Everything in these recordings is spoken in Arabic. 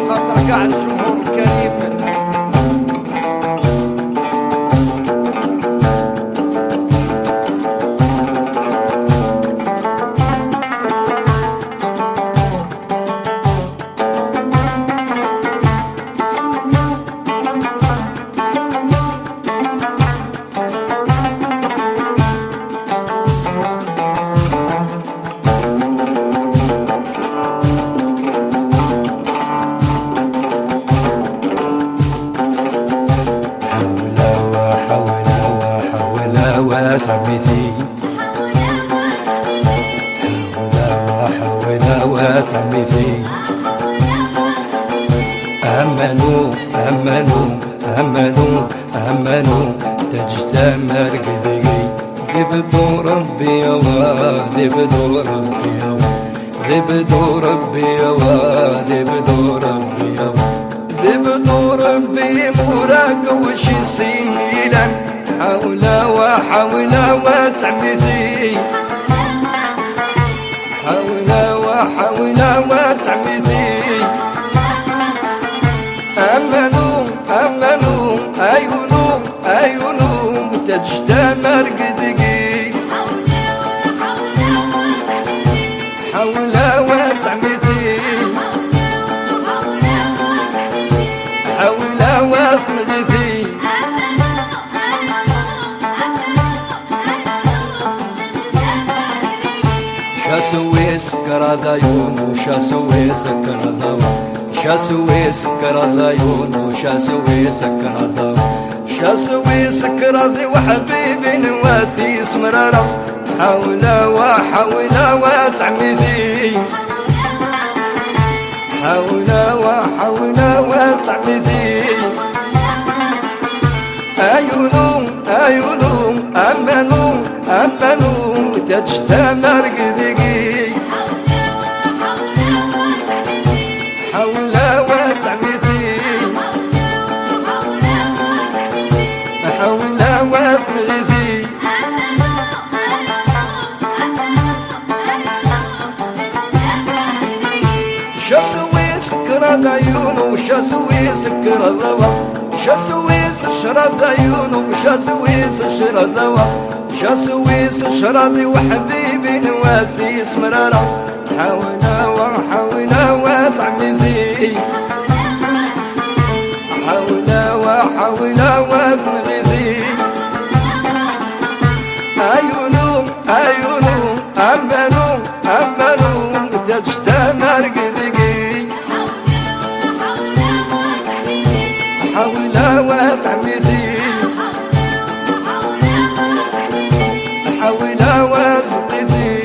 خاطر كاع الجمهور الكريم. وتعمثي حول وتعمثي أمنوا أمنوا أمنوا أمنوا تجتمع قذقي ذبدو ربي يا ذبدو ربي يا ذبدو ربي يا ذبدو ربي يا ذبدو ربي مراق وشي سيلا حول وحول وتعمثي حول وحول وتعمثي أمنوا أمنوا أيونوا أيونوا تجتمع قدقي حول وتعمثي حول وتعمثي شاسوي سكر عيون شاسوي سكر عيون شاسوي سكر عيون شاسوي سكر عيون شاسوي سكر عيون وحبيبي نواتي سمرارة حول وحول وتعمثي حول وحول وتعمثي أيونو أيونو أمنوا أمنوا تجتمع قدقي حول وتعمثي حول وتغذي شاسوي سكر عيون وشاسوي سكر الضوء شاسوي سشرد عيون وشاسوي سشرد الضوء شاسوي سشرد وحبيبي نواتي سمرارة حول وحول وتعمثي حول وحول وتغذي أيونو أيونو أمنوا أمنوا تجتمع قدقي حول وتعمثي حول وتغذي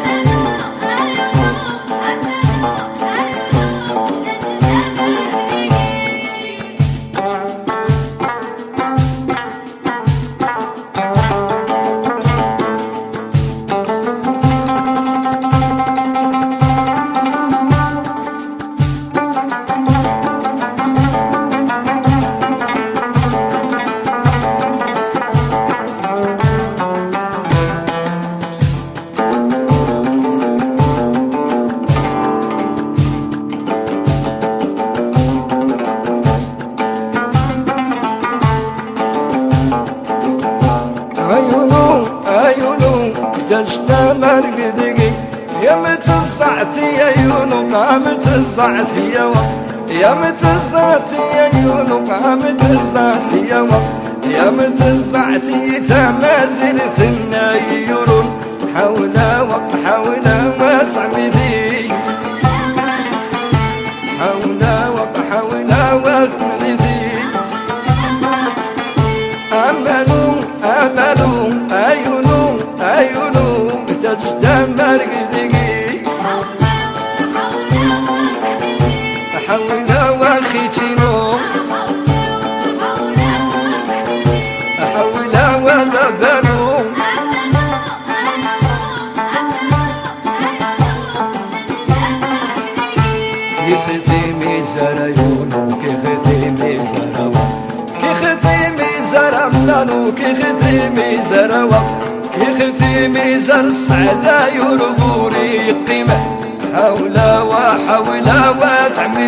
تجتمع قدقي يا متصعتي يا يونو قامت الصعتي يا متصعتي يا يونو قامت الصعتي يا متصعتي تمازلت النايرون حول وحول وتعمدي حول وحول وتعمدي أملوا أملوا أيونو أيونو تجتمع قدقي حول وخيتينو حول وذبنو كيختيمي زرايونو كيختيمي زراوا كيختيمي زرمنانو كيختيمي زراوا كيختيمي زر السعدا يرغوري قيمة حول وحول وتعمي